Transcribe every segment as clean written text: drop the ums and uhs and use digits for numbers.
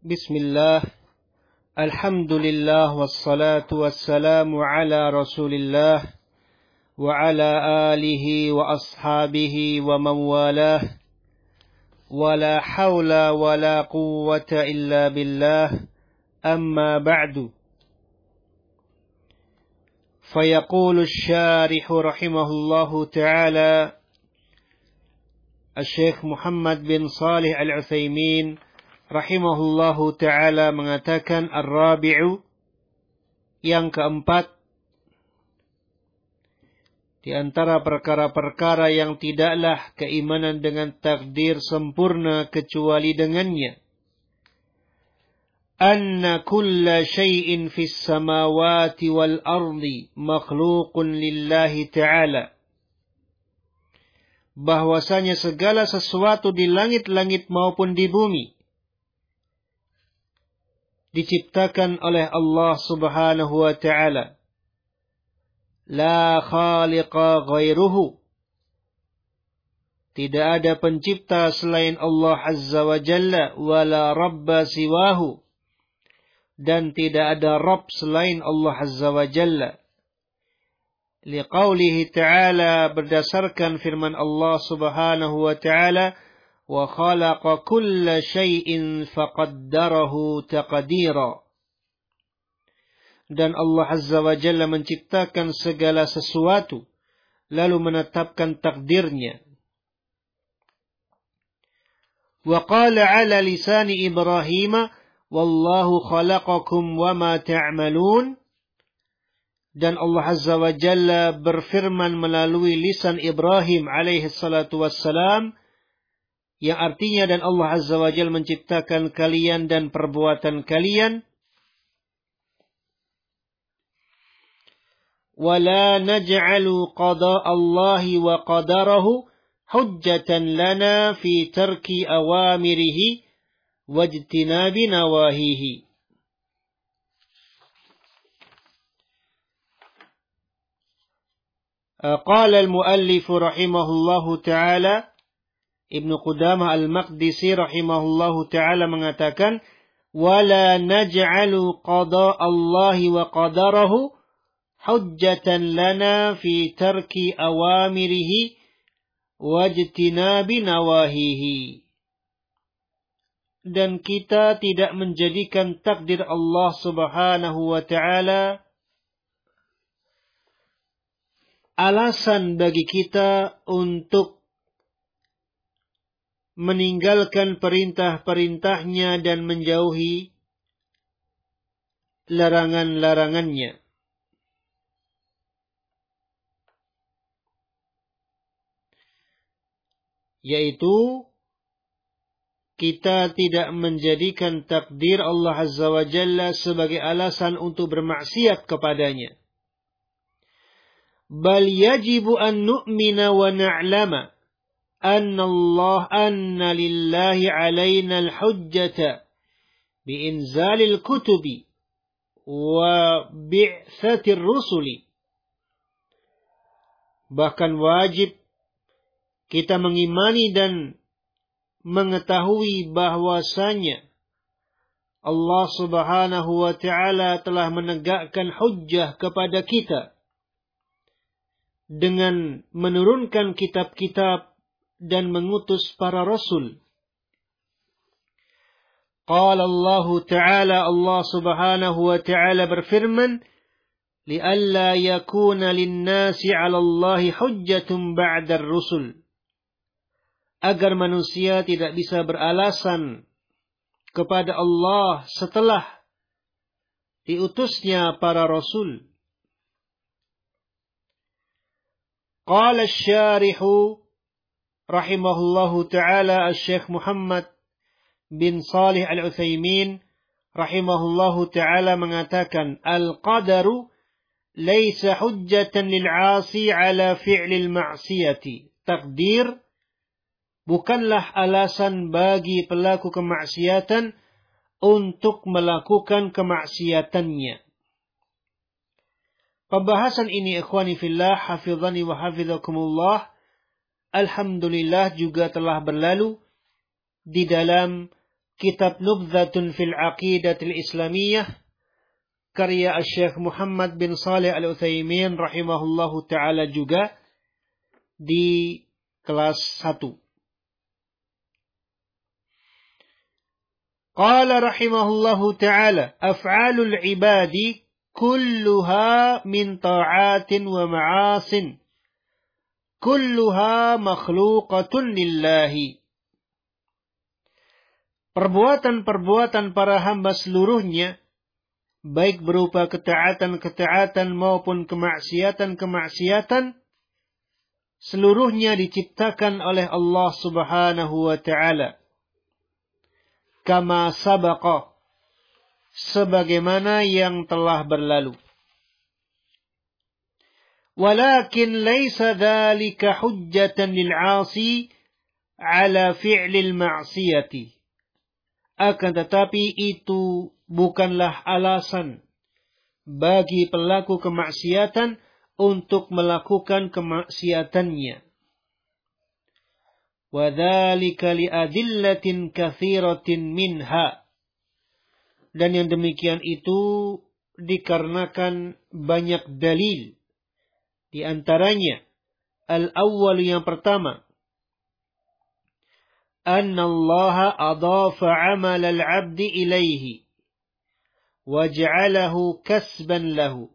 Bismillah, alhamdulillah, wassalatu wassalamu ala rasulillah, wa ala alihi wa ashabihi wa mawalah, wa la hawla wa la quwwata illa billah, amma ba'du. Fayaqulu syarihu rahimahullahu ta'ala, Syekh Muhammad bin Salih Al-Utsaimin rahimahullahu ta'ala mengatakan, Ar-Rabi'u, yang keempat, di antara perkara-perkara yang tidaklah keimanan dengan takdir sempurna kecuali dengannya, anna kulla syai'in fis samawati wal ardi makhluqun lillahi ta'ala, bahwasanya segala sesuatu di langit-langit maupun di bumi diciptakan oleh Allah Subhanahu wa ta'ala. La khaliqa ghairuhu, tidak ada pencipta selain Allah Azza wa Jalla, wala rabba siwahu, dan tidak ada Rabb selain Allah Azza wa Jalla. Liqaulihi ta'ala, berdasarkan firman Allah Subhanahu wa ta'ala, wa khalaqa kulla syai'in faqaddarahu taqdira, dan Allah Azza wa Jalla menciptakan segala sesuatu lalu menetapkan takdirnya. Wa qala ala lisani Ibrahim, wallahu khalaqakum wa ma ta'malun, dan Allah Azza wa Jalla berfirman melalui lisan Ibrahim alaihi salatu wassalam, yang artinya, dan Allah Azza wa Jalla menciptakan kalian dan perbuatan kalian. وَلَا نَجْعَلُ قَضَاءَ اللَّهِ وَقَدَرَهُ حُجَّةً لَنَا فِي تَرْكِ أَوَامِرِهِ وَاجْتِنَابِ نَوَاهِهِ. قال المؤلف رحمه الله تعالى, Ibnu Qudamah Al-Maqdisi rahimahullahu ta'ala mengatakan, وَلَا نَجْعَلُ قَضَاءَ اللَّهِ وَقَدَرَهُ حُجَّةً لَنَا فِي تَرْكِ أَوَامِرِهِ وَاجْتِنَابِ نَوَاهِهِ. Dan kita tidak menjadikan takdir Allah Subhanahu wa ta'ala alasan bagi kita untuk meninggalkan perintah-perintahnya dan menjauhi larangan-larangannya. Yaitu, kita tidak menjadikan takdir Allah Azza wa Jalla sebagai alasan untuk bermaksiat kepadanya. Bal yajibu an nu'mina wa na'lama anna lillahi alaina al-hujjata bi'inzalil kutubi wa bi'tsatir rusuli. Bahkan wajib kita mengimani dan mengetahui bahwasanya Allah Subhanahu wa ta'ala telah menegakkan hujjah kepada kita dengan menurunkan kitab-kitab dan mengutus para rasul. Qala Allah Ta'ala, Allah Subhanahu wa Ta'ala berfirman, li'alla yakuna linnasi 'ala Allahi hujjatun ba'da ar-rusul, agar manusia tidak bisa beralasan kepada Allah setelah diutusnya para rasul. Qala asy-syarihu rahimahullahu ta'ala, Syekh Muhammad bin Salih Al-Utsaimin rahimahullahu ta'ala mengatakan, al-qadaru laysa hujjatan lil-'asi 'ala fi'lil ma'siyati. Takdir bukanlah alasan bagi pelaku kemaksiatan untuk melakukan kemaksiatannya. Pembahasan ini, ikhwani fillah, hafizani wa hafizakumullah, alhamdulillah juga telah berlalu di dalam kitab Nubdhatun fil Aqidatil Islamiyah karya Syekh Muhammad bin Shalih Al-Utsaimin rahimahullahu taala juga di kelas 1. Qala rahimahullahu taala af'alul ibadi kulluha min ta'atin wa ma'asin kulluha makhluqatun lillahi. Perbuatan-perbuatan para hamba seluruhnya, baik berupa ketaatan-ketaatan maupun kemaksiatan-kemaksiatan, seluruhnya diciptakan oleh Allah Subhanahu wa ta'ala. Kama sabaqa, sebagaimana yang telah berlalu. Walakin laisa dzalika hujjatan lil 'asi 'ala fi'lil ma'siyati. Akan tetapi itu bukanlah alasan bagi pelaku kemaksiatan untuk melakukan kemaksiatannya. Wa dzalika li adillatin katsiratin minha. Dan yang demikian itu dikarenakan banyak dalil. Di antaranya al-awwal yang pertama, anna Allah adafa 'amal al-'abdi ilaihi wa ja'alahu kasban lahu.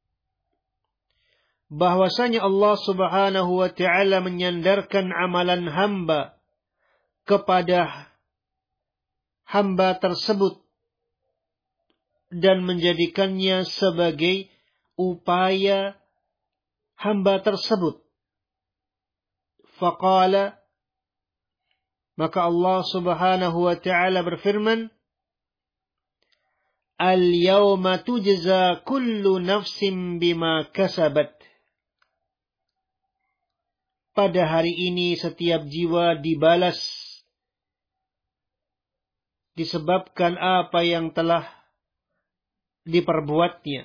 Bahwasanya Allah Subhanahu wa ta'ala menyandarkan amalan hamba kepada hamba tersebut dan menjadikannya sebagai upaya hamba tersebut. Faqala, maka Allah Subhanahu wa ta'ala berfirman, al-yawma tujza kullu nafsin bima kasabat. Pada hari ini setiap jiwa dibalas disebabkan apa yang telah diperbuatnya.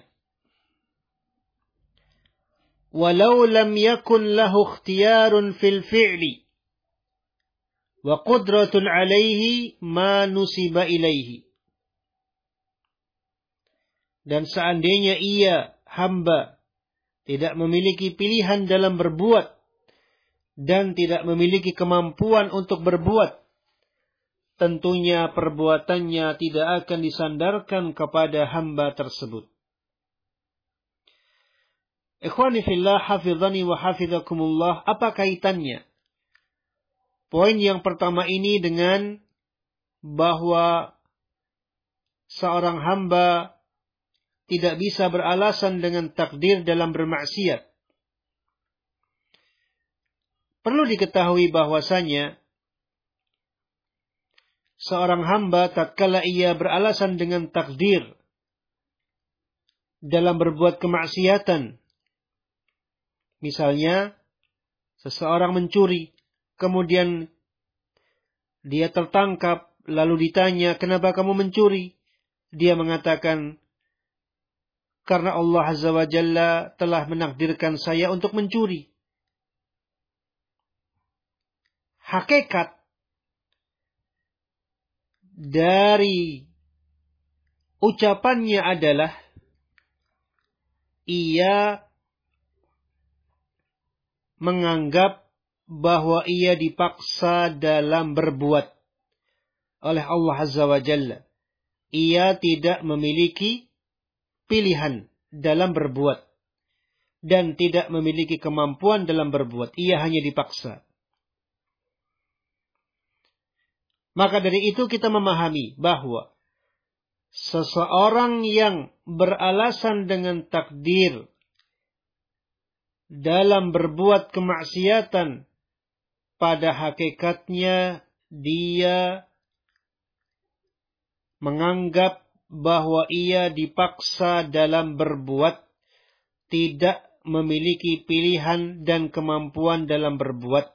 Walau lam yakun lahu ikhtiyarun fil fi'li wa qudratun alaihi ma nusiba ilaihi. Dan seandainya ia, hamba, tidak memiliki pilihan dalam berbuat dan tidak memiliki kemampuan untuk berbuat, tentunya perbuatannya tidak akan disandarkan kepada hamba tersebut. Ikhwani fillah, hafizani wa hafizakumullah, apa kaitannya poin yang pertama ini dengan bahwa seorang hamba tidak bisa beralasan dengan takdir dalam bermaksiat? Perlu diketahui bahwasanya seorang hamba tatkala ia beralasan dengan takdir dalam berbuat kemaksiatan, misalnya seseorang mencuri, kemudian dia tertangkap, lalu ditanya, kenapa kamu mencuri? Dia mengatakan, karena Allah Azza wa Jalla telah menakdirkan saya untuk mencuri. Hakikat dari ucapannya adalah ia menganggap bahwa ia dipaksa dalam berbuat oleh Allah Azza wa Jalla. Ia tidak memiliki pilihan dalam berbuat dan tidak memiliki kemampuan dalam berbuat. Ia hanya dipaksa. Maka dari itu kita memahami bahwa seseorang yang beralasan dengan takdir dalam berbuat kemaksiatan, pada hakikatnya dia menganggap bahwa ia dipaksa dalam berbuat, tidak memiliki pilihan dan kemampuan dalam berbuat.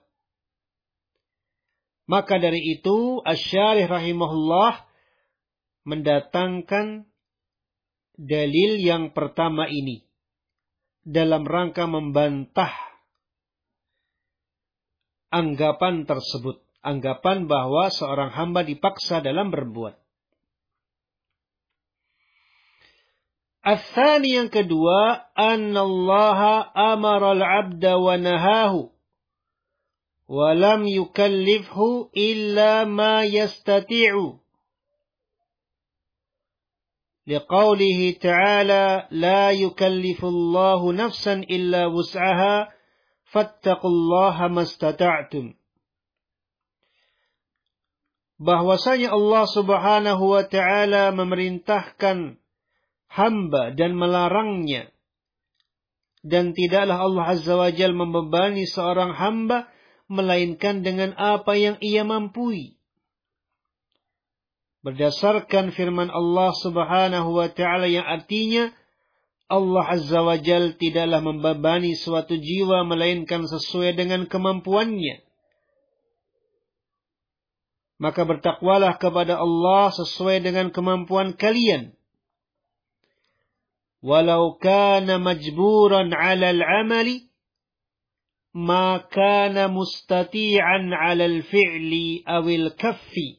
Maka dari itu, Asy-Syarih rahimahullah mendatangkan dalil yang pertama ini dalam rangka membantah anggapan tersebut. anggapan bahwa seorang hamba dipaksa dalam berbuat. Ats-tsani, yang kedua, annallaha amara al-'abda wa nahahu wa lam yukallifhu illa ma yastati'u. Liqaulihi ta'ala, la yukallifullahu nafsan illa wus'aha, fattaqullaha mastata'tum. Bahwasanya Allah Subhanahu wa ta'ala memerintahkan hamba dan melarangnya. Dan tidaklah Allah Azza wa Jalla membebani seorang hamba melainkan dengan apa yang ia mampu. Berdasarkan firman Allah Subhanahu wa ta'ala yang artinya, Allah Azza wa Jalla tidaklah membebani suatu jiwa melainkan sesuai dengan kemampuannya. Maka bertakwalah kepada Allah sesuai dengan kemampuan kalian. Walau kana majburan 'ala al-'amali ma kana mustati'an 'ala al-fi'li awil kaffi.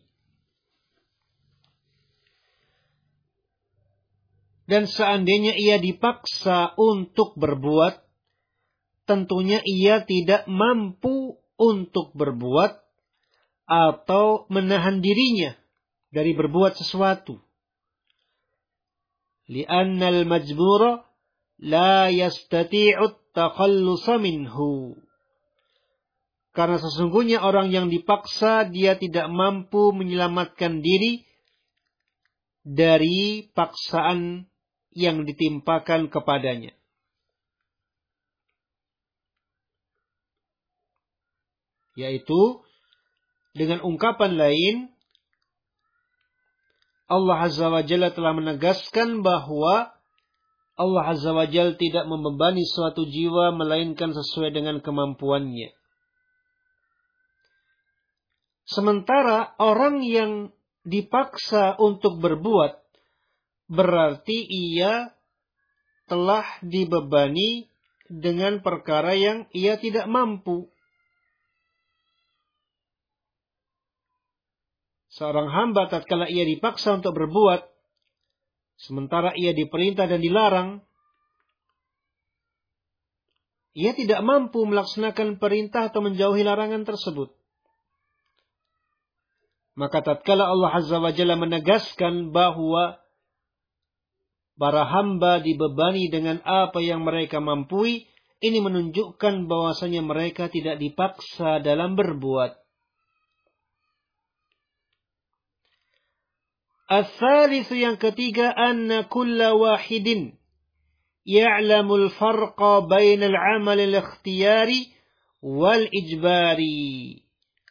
Dan seandainya ia dipaksa untuk berbuat, tentunya ia tidak mampu untuk berbuat atau menahan dirinya dari berbuat sesuatu. Li'anna al-majbura la yastati'u at-takhallusa minhu. Karena sesungguhnya orang yang dipaksa, dia tidak mampu menyelamatkan diri dari paksaan yang ditimpakan kepadanya. Yaitu, dengan ungkapan lain, Allah Azza wa Jalla telah menegaskan bahwa Allah Azza wa Jalla tidak membebani suatu jiwa melainkan sesuai dengan kemampuannya. Sementara orang yang dipaksa untuk berbuat, berarti ia telah dibebani dengan perkara yang ia tidak mampu. Seorang hamba tatkala ia dipaksa untuk berbuat, sementara ia diperintah dan dilarang, ia tidak mampu melaksanakan perintah atau menjauhi larangan tersebut. Maka tatkala Allah Azza wa Jalla menegaskan bahwa para hamba dibebani dengan apa yang mereka mampu, ini menunjukkan bahwasanya mereka tidak dipaksa dalam berbuat. Ats-tsalits, yang ketiga, anna kulla wahidin ya'lamul farqa bainal 'amal al-ikhtiyari wal ijbari.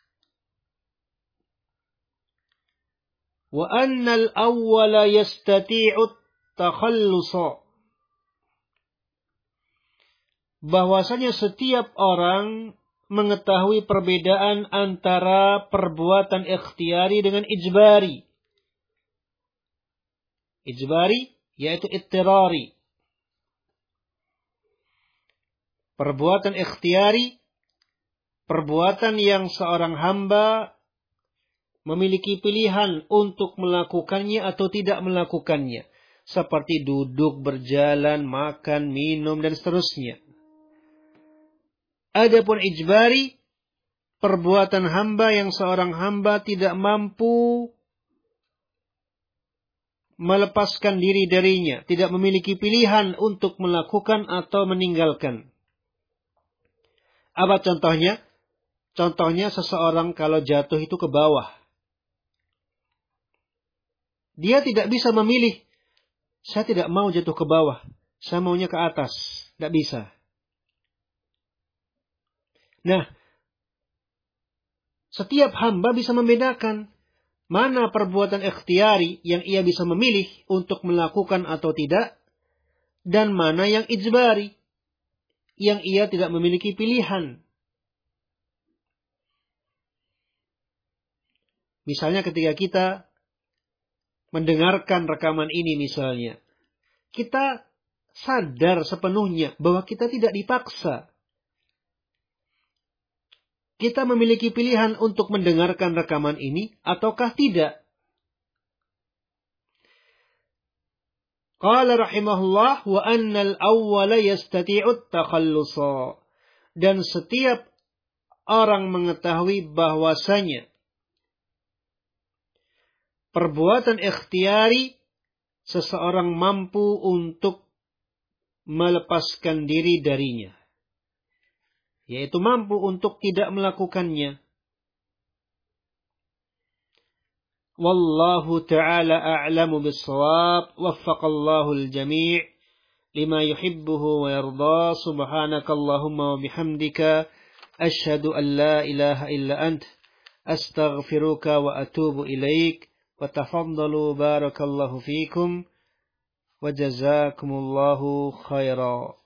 Wa anna al-awwala yastati'u takhallusa. Bahwasanya setiap orang mengetahui perbedaan antara perbuatan ikhtiyari dengan ijbari. Ijbari yaitu ittirari. Perbuatan ikhtiyari, perbuatan yang seorang hamba memiliki pilihan untuk melakukannya atau tidak melakukannya. Seperti duduk, berjalan, makan, minum, dan seterusnya. Adapun ijbari, perbuatan hamba yang seorang hamba tidak mampu melepaskan diri darinya, tidak memiliki pilihan untuk melakukan atau meninggalkan. Apa contohnya? Contohnya seseorang kalau jatuh itu ke bawah. Dia tidak bisa memilih, saya tidak mau jatuh ke bawah, saya maunya ke atas. Tidak bisa. Nah, setiap hamba bisa membedakan mana perbuatan ikhtiyari yang ia bisa memilih untuk melakukan atau tidak, dan mana yang ijbari, yang ia tidak memiliki pilihan. Misalnya ketika kita mendengarkan rekaman ini misalnya, kita sadar sepenuhnya bahwa kita tidak dipaksa. kita memiliki pilihan untuk mendengarkan rekaman ini ataukah tidak. Qala rahimahullah wa annal awwala yastati'ut takhallusa. Dan setiap orang mengetahui bahwasanya perbuatan ikhtiari seseorang mampu untuk melepaskan diri darinya, yaitu mampu untuk tidak melakukannya. Wallahu ta'ala a'lamu bis-shawab. Waffaqallahu al-jami' lima yuhibbuhu wa yarda. Subhanakallahumma wa bihamdika asyhadu an la ilaha illa ant astaghfiruka wa atubu ilaik. Wa tafaddalu barakallahu fikum wa jazakumullahu khairan.